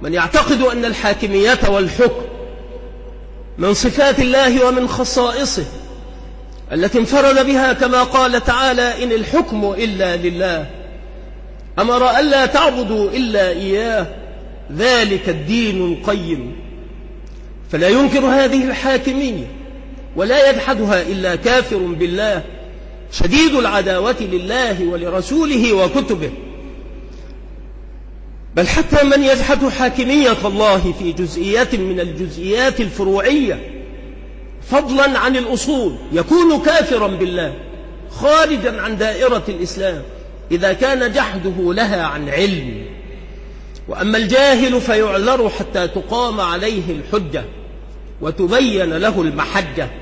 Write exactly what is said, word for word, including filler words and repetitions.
من يعتقد أن الحاكمية والحكم من صفات الله ومن خصائصه التي انفرد بها، كما قال تعالى: إن الحكم إلا لله، أمر ألا تعبدوا إلا إياه، ذلك الدين القيم. فلا ينكر هذه الحاكمية ولا يجحدها إلا كافر بالله شديد العداوة لله ولرسوله وكتبه. بل حتى من يجحد حاكمية الله في جزئية من الجزئيات الفروعية فضلا عن الأصول يكون كافرا بالله خارجا عن دائرة الإسلام إذا كان جحده لها عن علم. وأما الجاهل فيعذر حتى تقام عليه الحجة وتبين له المحجة،